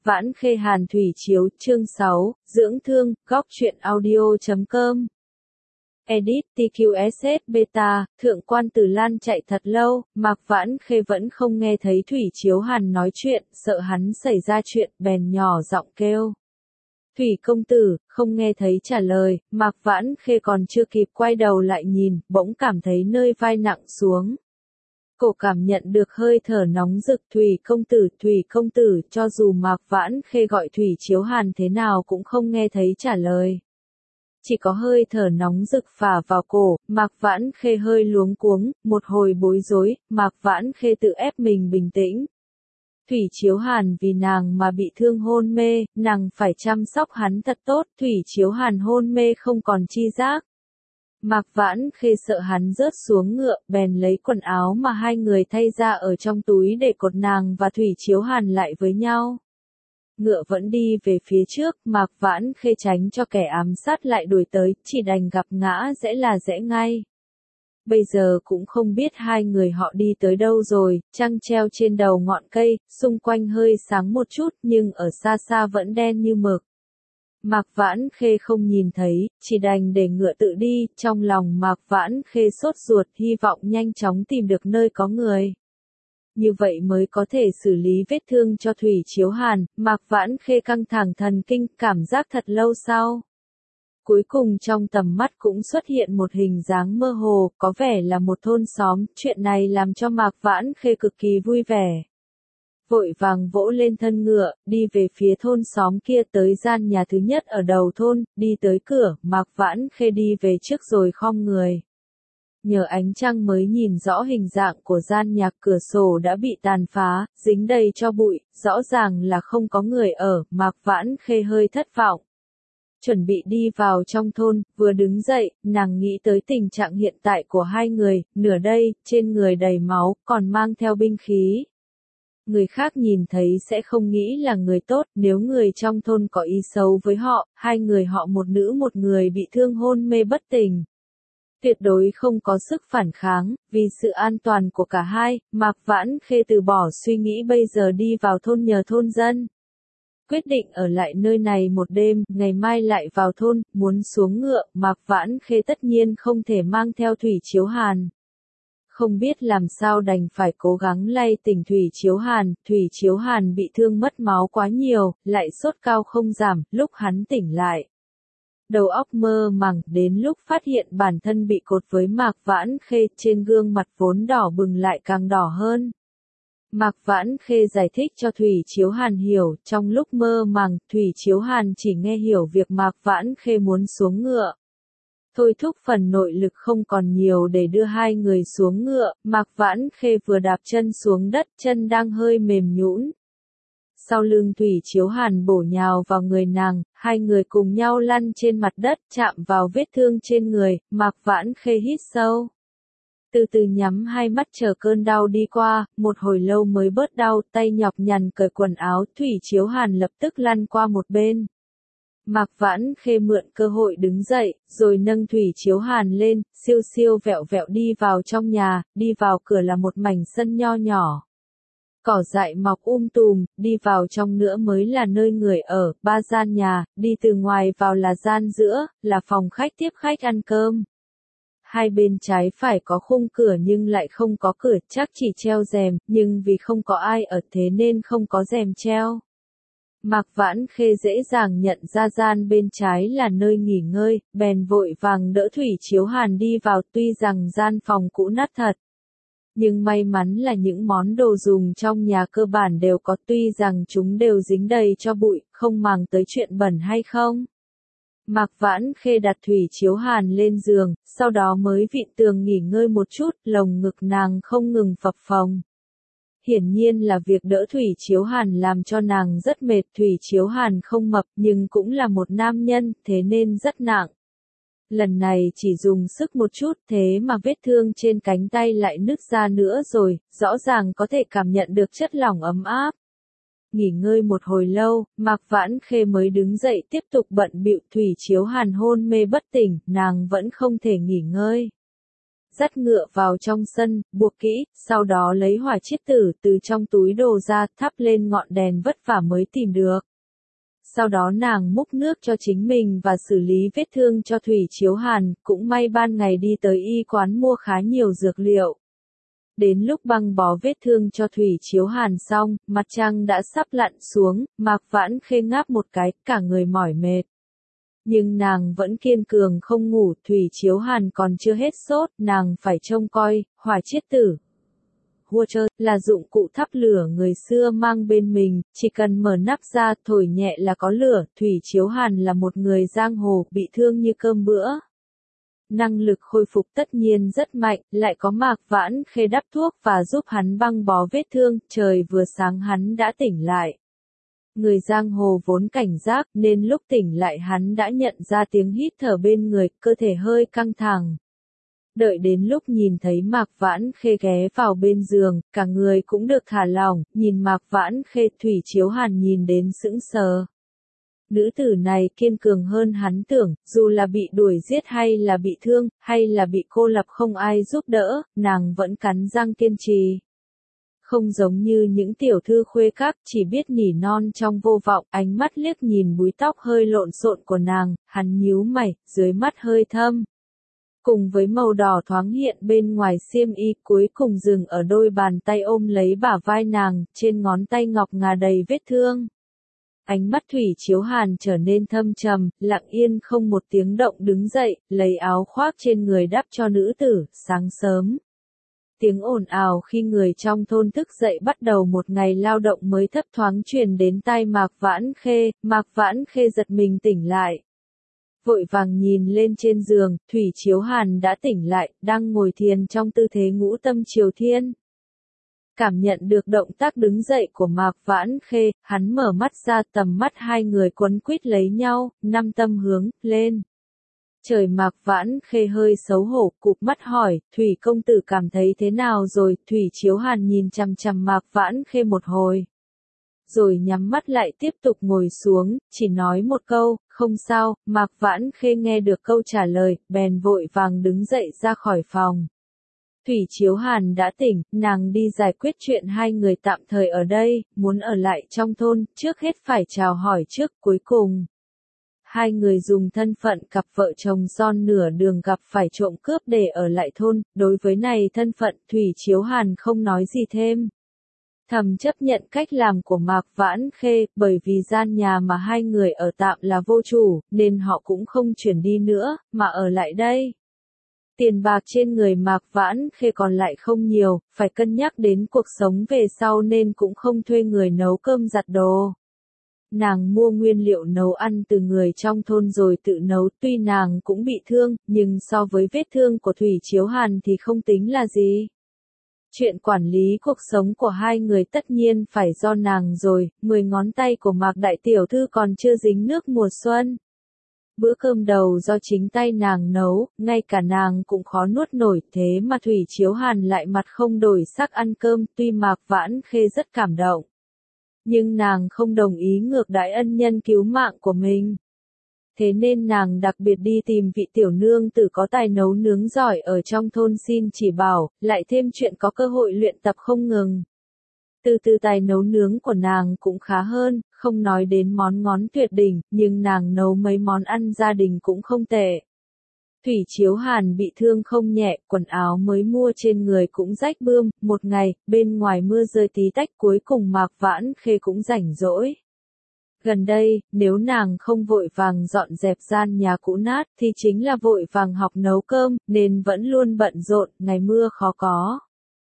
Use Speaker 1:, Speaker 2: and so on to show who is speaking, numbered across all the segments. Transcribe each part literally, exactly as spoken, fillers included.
Speaker 1: Vãn Khê Hàn Thủy Chiếu, chương sáu, Dưỡng Thương, Góc Truyện Audio chấm com. Edit, tê quy ét ét Beta, Thượng quan Tử Lan chạy thật lâu, Mạc Vãn Khê vẫn không nghe thấy Thủy Chiếu Hàn nói chuyện, sợ hắn xảy ra chuyện, bèn nhỏ giọng kêu. Thủy công tử, không nghe thấy trả lời, Mạc Vãn Khê còn chưa kịp quay đầu lại nhìn, bỗng cảm thấy nơi vai nặng xuống. Cổ cảm nhận được hơi thở nóng rực. Thủy công tử, Thủy công tử, cho dù Mạc Vãn Khê gọi Thủy Chiếu Hàn thế nào cũng không nghe thấy trả lời. Chỉ có hơi thở nóng rực phả vào cổ, Mạc Vãn Khê hơi luống cuống, một hồi bối rối, Mạc Vãn Khê tự ép mình bình tĩnh. Thủy Chiếu Hàn vì nàng mà bị thương hôn mê, nàng phải chăm sóc hắn thật tốt. Thủy Chiếu Hàn hôn mê không còn chi giác. Mạc Vãn Khê sợ hắn rớt xuống ngựa, bèn lấy quần áo mà hai người thay ra ở trong túi để cột nàng và Thủy Chiếu Hàn lại với nhau. Ngựa vẫn đi về phía trước, Mạc Vãn Khê tránh cho kẻ ám sát lại đuổi tới, chỉ đành gặp ngã rẽ là rẽ ngay. Bây giờ cũng không biết hai người họ đi tới đâu rồi, trăng treo trên đầu ngọn cây, xung quanh hơi sáng một chút nhưng ở xa xa vẫn đen như mực. Mạc Vãn Khê không nhìn thấy, chỉ đành để ngựa tự đi, trong lòng Mạc Vãn Khê sốt ruột, hy vọng nhanh chóng tìm được nơi có người. Như vậy mới có thể xử lý vết thương cho Thủy Chiếu Hàn. Mạc Vãn Khê căng thẳng thần kinh, cảm giác thật lâu sau. Cuối cùng trong tầm mắt cũng xuất hiện một hình dáng mơ hồ, có vẻ là một thôn xóm, chuyện này làm cho Mạc Vãn Khê cực kỳ vui vẻ. Vội vàng vỗ lên thân ngựa, đi về phía thôn xóm kia, tới gian nhà thứ nhất ở đầu thôn, đi tới cửa, Mạc Vãn Khê đi về trước rồi khom người. Nhờ ánh trăng mới nhìn rõ hình dạng của gian nhà, cửa sổ đã bị tàn phá, dính đầy cho bụi, rõ ràng là không có người ở. Mạc Vãn Khê hơi thất vọng. Chuẩn bị đi vào trong thôn, vừa đứng dậy, nàng nghĩ tới tình trạng hiện tại của hai người, nửa đây, trên người đầy máu, còn mang theo binh khí. Người khác nhìn thấy sẽ không nghĩ là người tốt, nếu người trong thôn có ý xấu với họ, hai người họ một nữ một người bị thương hôn mê bất tỉnh. Tuyệt đối không có sức phản kháng, vì sự an toàn của cả hai, Mạc Vãn Khê từ bỏ suy nghĩ bây giờ đi vào thôn nhờ thôn dân. Quyết định ở lại nơi này một đêm, ngày mai lại vào thôn, muốn xuống ngựa, Mạc Vãn Khê tất nhiên không thể mang theo Thủy Chiếu Hàn. Không biết làm sao đành phải cố gắng lay tỉnh Thủy Chiếu Hàn. Thủy Chiếu Hàn bị thương mất máu quá nhiều, lại sốt cao không giảm, lúc hắn tỉnh lại. Đầu óc mơ màng, đến lúc phát hiện bản thân bị cột với Mạc Vãn Khê, trên gương mặt vốn đỏ bừng lại càng đỏ hơn. Mạc Vãn Khê giải thích cho Thủy Chiếu Hàn hiểu, trong lúc mơ màng, Thủy Chiếu Hàn chỉ nghe hiểu việc Mạc Vãn Khê muốn xuống ngựa. Thôi thúc phần nội lực không còn nhiều để đưa hai người xuống ngựa, Mạc Vãn Khê vừa đạp chân xuống đất, chân đang hơi mềm nhũn. Sau lưng Thủy Chiếu Hàn bổ nhào vào người nàng, hai người cùng nhau lăn trên mặt đất, chạm vào vết thương trên người. Mạc Vãn Khê hít sâu. Từ từ nhắm hai mắt chờ cơn đau đi qua, một hồi lâu mới bớt đau, tay nhọc nhằn cởi quần áo, Thủy Chiếu Hàn lập tức lăn qua một bên. Mạc Vãn Khê mượn cơ hội đứng dậy, rồi nâng Thủy Chiếu Hàn lên, siêu siêu vẹo vẹo đi vào trong nhà. Đi vào cửa là một mảnh sân nho nhỏ. Cỏ dại mọc um tùm, đi vào trong nữa mới là nơi người ở, ba gian nhà, đi từ ngoài vào là gian giữa, là phòng khách tiếp khách ăn cơm. Hai bên trái phải có khung cửa nhưng lại không có cửa, chắc chỉ treo rèm, nhưng vì không có ai ở thế nên không có rèm treo. Mạc Vãn Khê dễ dàng nhận ra gian bên trái là nơi nghỉ ngơi, bèn vội vàng đỡ Thủy Chiếu Hàn đi vào, tuy rằng gian phòng cũ nát thật. Nhưng may mắn là những món đồ dùng trong nhà cơ bản đều có, tuy rằng chúng đều dính đầy cho bụi, không màng tới chuyện bẩn hay không. Mạc Vãn Khê đặt Thủy Chiếu Hàn lên giường, sau đó mới vịn tường nghỉ ngơi một chút, lồng ngực nàng không ngừng phập phồng. Hiển nhiên là việc đỡ Thủy Chiếu Hàn làm cho nàng rất mệt. Thủy Chiếu Hàn không mập nhưng cũng là một nam nhân, thế nên rất nặng. Lần này chỉ dùng sức một chút, thế mà vết thương trên cánh tay lại nứt ra nữa rồi, rõ ràng có thể cảm nhận được chất lỏng ấm áp. Nghỉ ngơi một hồi lâu, Mạc Vãn Khê mới đứng dậy tiếp tục bận bịu. Thủy Chiếu Hàn hôn mê bất tỉnh, nàng vẫn không thể nghỉ ngơi. dắt ngựa vào trong sân, buộc kỹ, sau đó lấy hỏa chiết tử từ trong túi đồ ra, thắp lên ngọn đèn vất vả mới tìm được. Sau đó nàng múc nước cho chính mình và xử lý vết thương cho Thủy Chiếu Hàn, cũng may ban ngày đi tới y quán mua khá nhiều dược liệu. Đến lúc băng bó vết thương cho Thủy Chiếu Hàn xong, mặt trăng đã sắp lặn xuống, Mạc Vãn Khê ngáp một cái, cả người mỏi mệt. Nhưng nàng vẫn kiên cường không ngủ, Thủy Chiếu Hàn còn chưa hết sốt, nàng phải trông coi, hỏa chiết tử. Water là dụng cụ thắp lửa người xưa mang bên mình, chỉ cần mở nắp ra, thổi nhẹ là có lửa. Thủy Chiếu Hàn là một người giang hồ, bị thương như cơm bữa. Năng lực khôi phục tất nhiên rất mạnh, lại có Mạc Vãn Khê đắp thuốc và giúp hắn băng bó vết thương, trời vừa sáng hắn đã tỉnh lại. Người giang hồ vốn cảnh giác, nên lúc tỉnh lại hắn đã nhận ra tiếng hít thở bên người, cơ thể hơi căng thẳng. Đợi đến lúc nhìn thấy Mạc Vãn Khê ghé vào bên giường, cả người cũng được thả lỏng, nhìn Mạc Vãn Khê, Thủy Chiếu Hàn nhìn đến sững sờ. Nữ tử này kiên cường hơn hắn tưởng, dù là bị đuổi giết hay là bị thương, hay là bị cô lập không ai giúp đỡ, nàng vẫn cắn răng kiên trì. Không giống như những tiểu thư khuê các, chỉ biết nỉ non trong vô vọng, ánh mắt liếc nhìn búi tóc hơi lộn xộn của nàng, hắn nhíu mày, dưới mắt hơi thâm. Cùng với màu đỏ thoáng hiện bên ngoài xiêm y, cuối cùng dừng ở đôi bàn tay ôm lấy bả vai nàng, trên ngón tay ngọc ngà đầy vết thương. Ánh mắt Thủy Chiếu Hàn trở nên thâm trầm, lặng yên không một tiếng động đứng dậy, lấy áo khoác trên người đắp cho nữ tử. Sáng sớm, tiếng ồn ào khi người trong thôn thức dậy bắt đầu một ngày lao động mới thấp thoáng truyền đến tai Mạc Vãn Khê. Mạc Vãn Khê giật mình tỉnh lại, vội vàng nhìn lên trên giường, Thủy Chiếu Hàn đã tỉnh lại, đang ngồi thiền trong tư thế ngũ tâm triều thiên. Cảm nhận được động tác đứng dậy của Mạc Vãn Khê, hắn mở mắt ra, tầm mắt hai người quấn quýt lấy nhau, năm tâm hướng lên. Trời, Mạc Vãn Khê hơi xấu hổ, cụp mắt hỏi, Thủy công tử cảm thấy thế nào rồi? Thủy Chiếu Hàn nhìn chằm chằm Mạc Vãn Khê một hồi, rồi nhắm mắt lại tiếp tục ngồi xuống, chỉ nói một câu, không sao. Mạc Vãn Khê nghe được câu trả lời, bèn vội vàng đứng dậy ra khỏi phòng. Thủy Chiếu Hàn đã tỉnh, nàng đi giải quyết chuyện hai người tạm thời ở đây, muốn ở lại trong thôn, trước hết phải chào hỏi trước. Cuối cùng, hai người dùng thân phận cặp vợ chồng son nửa đường gặp phải trộm cướp để ở lại thôn, đối với này thân phận, Thủy Chiếu Hàn không nói gì thêm. Thầm chấp nhận cách làm của Mạc Vãn Khê, bởi vì gian nhà mà hai người ở tạm là vô chủ, nên họ cũng không chuyển đi nữa, mà ở lại đây. Tiền bạc trên người Mạc Vãn Khê còn lại không nhiều, phải cân nhắc đến cuộc sống về sau nên cũng không thuê người nấu cơm giặt đồ. Nàng mua nguyên liệu nấu ăn từ người trong thôn rồi tự nấu, tuy nàng cũng bị thương, nhưng so với vết thương của Thủy Chiếu Hàn thì không tính là gì. Chuyện quản lý cuộc sống của hai người tất nhiên phải do nàng rồi, mười ngón tay của Mạc Đại Tiểu Thư còn chưa dính nước mùa xuân. Bữa cơm đầu do chính tay nàng nấu, ngay cả nàng cũng khó nuốt nổi, thế mà Thủy Chiếu Hàn lại mặt không đổi sắc ăn cơm, tuy Mạc Vãn Khê rất cảm động. Nhưng nàng không đồng ý ngược đãi ân nhân cứu mạng của mình. Thế nên nàng đặc biệt đi tìm vị tiểu nương tử có tài nấu nướng giỏi ở trong thôn xin chỉ bảo, lại thêm chuyện có cơ hội luyện tập không ngừng. Từ từ tài nấu nướng của nàng cũng khá hơn, không nói đến món ngon tuyệt đỉnh, nhưng nàng nấu mấy món ăn gia đình cũng không tệ. Thủy Chiếu Hàn bị thương không nhẹ, quần áo mới mua trên người cũng rách bươm, một ngày, bên ngoài mưa rơi tí tách, cuối cùng Mạc Vãn Khê cũng rảnh rỗi. Gần đây, nếu nàng không vội vàng dọn dẹp gian nhà cũ nát, thì chính là vội vàng học nấu cơm, nên vẫn luôn bận rộn, ngày mưa khó có.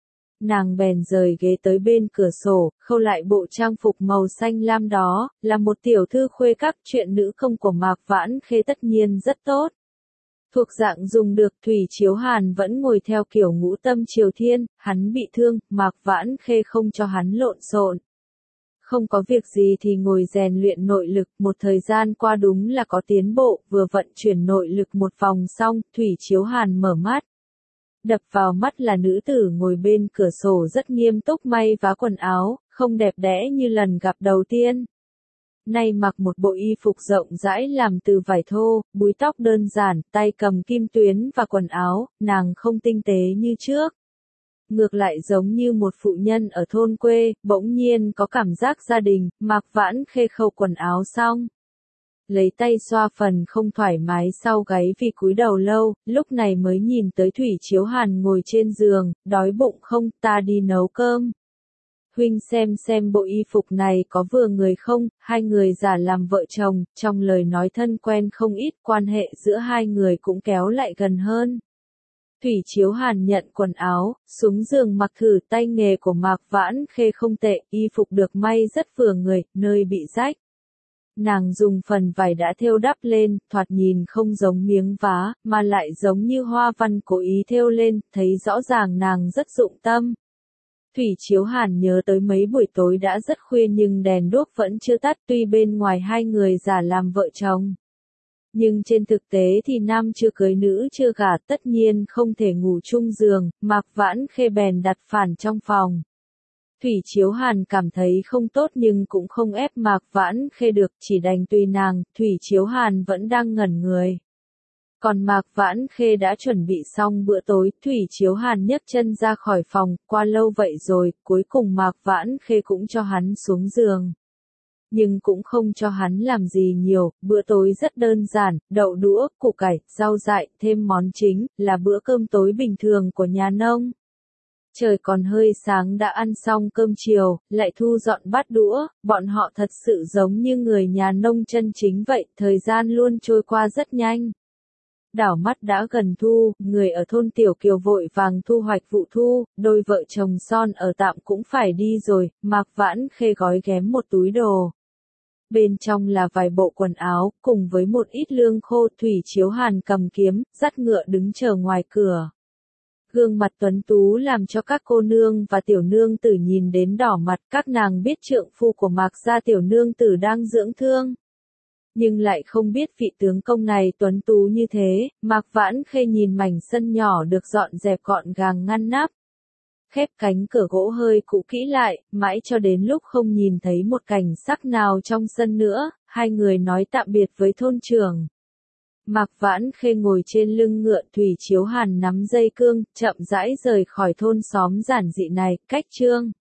Speaker 1: Nàng bèn rời ghế tới bên cửa sổ, khâu lại bộ trang phục màu xanh lam đó, là một tiểu thư khuê các, chuyện nữ công của Mạc Vãn Khê tất nhiên rất tốt. Thuộc dạng dùng được, Thủy Chiếu Hàn vẫn ngồi theo kiểu ngũ tâm triều thiên, hắn bị thương, Mạc Vãn Khê không cho hắn lộn xộn. Không có việc gì thì ngồi rèn luyện nội lực, một thời gian qua đúng là có tiến bộ, vừa vận chuyển nội lực một vòng xong, Thủy Chiếu Hàn mở mắt. Đập vào mắt là nữ tử ngồi bên cửa sổ rất nghiêm túc may vá quần áo, không đẹp đẽ như lần gặp đầu tiên. nay mặc một bộ y phục rộng rãi làm từ vải thô, búi tóc đơn giản, tay cầm kim tuyến và quần áo, nàng không tinh tế như trước. Ngược lại giống như một phụ nhân ở thôn quê, bỗng nhiên có cảm giác gia đình. Mạc Vãn Khê khâu quần áo xong, lấy tay xoa phần không thoải mái sau gáy vì cúi đầu lâu, lúc này mới nhìn tới Thủy Chiếu Hàn ngồi trên giường, đói bụng không, ta đi nấu cơm. Huynh xem xem bộ y phục này có vừa người không, hai người giả làm vợ chồng, trong lời nói thân quen không ít, quan hệ giữa hai người cũng kéo lại gần hơn. Thủy Chiếu Hàn nhận quần áo, xuống giường mặc thử, tay nghề của Mạc Vãn Khê không tệ, y phục được may rất vừa người, nơi bị rách. Nàng dùng phần vải đã thêu đắp lên, thoạt nhìn không giống miếng vá, mà lại giống như hoa văn cố ý thêu lên, thấy rõ ràng nàng rất dụng tâm. Thủy Chiếu Hàn nhớ tới mấy buổi tối đã rất khuya nhưng đèn đuốc vẫn chưa tắt, tuy bên ngoài hai người giả làm vợ chồng. Nhưng trên thực tế thì nam chưa cưới nữ chưa gả, tất nhiên không thể ngủ chung giường, Mạc Vãn Khê bèn đặt phản trong phòng. Thủy Chiếu Hàn cảm thấy không tốt nhưng cũng không ép Mạc Vãn Khê được, chỉ đành tùy nàng. Thủy Chiếu Hàn vẫn đang ngẩn người. Còn Mạc Vãn Khê đã chuẩn bị xong bữa tối, Thủy Chiếu Hàn nhấc chân ra khỏi phòng, qua lâu vậy rồi, cuối cùng Mạc Vãn Khê cũng cho hắn xuống giường. Nhưng cũng không cho hắn làm gì nhiều, bữa tối rất đơn giản, đậu đũa, củ cải, rau dại, thêm món chính, là bữa cơm tối bình thường của nhà nông. Trời còn hơi sáng đã ăn xong cơm chiều, lại thu dọn bát đũa, bọn họ thật sự giống như người nhà nông chân chính vậy, thời gian luôn trôi qua rất nhanh. Đảo mắt đã gần thu, người ở thôn Tiểu Kiều vội vàng thu hoạch vụ thu, đôi vợ chồng son ở tạm cũng phải đi rồi, Mạc Vãn Khê gói ghém một túi đồ. Bên trong là vài bộ quần áo, cùng với một ít lương khô. Thủy Chiếu Hàn cầm kiếm, dắt ngựa đứng chờ ngoài cửa. Gương mặt tuấn tú làm cho các cô nương và tiểu nương tử nhìn đến đỏ mặt, các nàng biết trượng phu của Mạc gia tiểu nương tử đang dưỡng thương. Nhưng lại không biết vị tướng công này tuấn tú như thế. Mạc Vãn Khê nhìn mảnh sân nhỏ được dọn dẹp gọn gàng ngăn nắp. Khép cánh cửa gỗ hơi cũ kỹ lại, mãi cho đến lúc không nhìn thấy một cảnh sắc nào trong sân nữa, hai người nói tạm biệt với thôn trưởng. Mạc Vãn Khê ngồi trên lưng ngựa, Thủy Chiếu Hàn nắm dây cương, chậm rãi rời khỏi thôn xóm giản dị này. Cách chương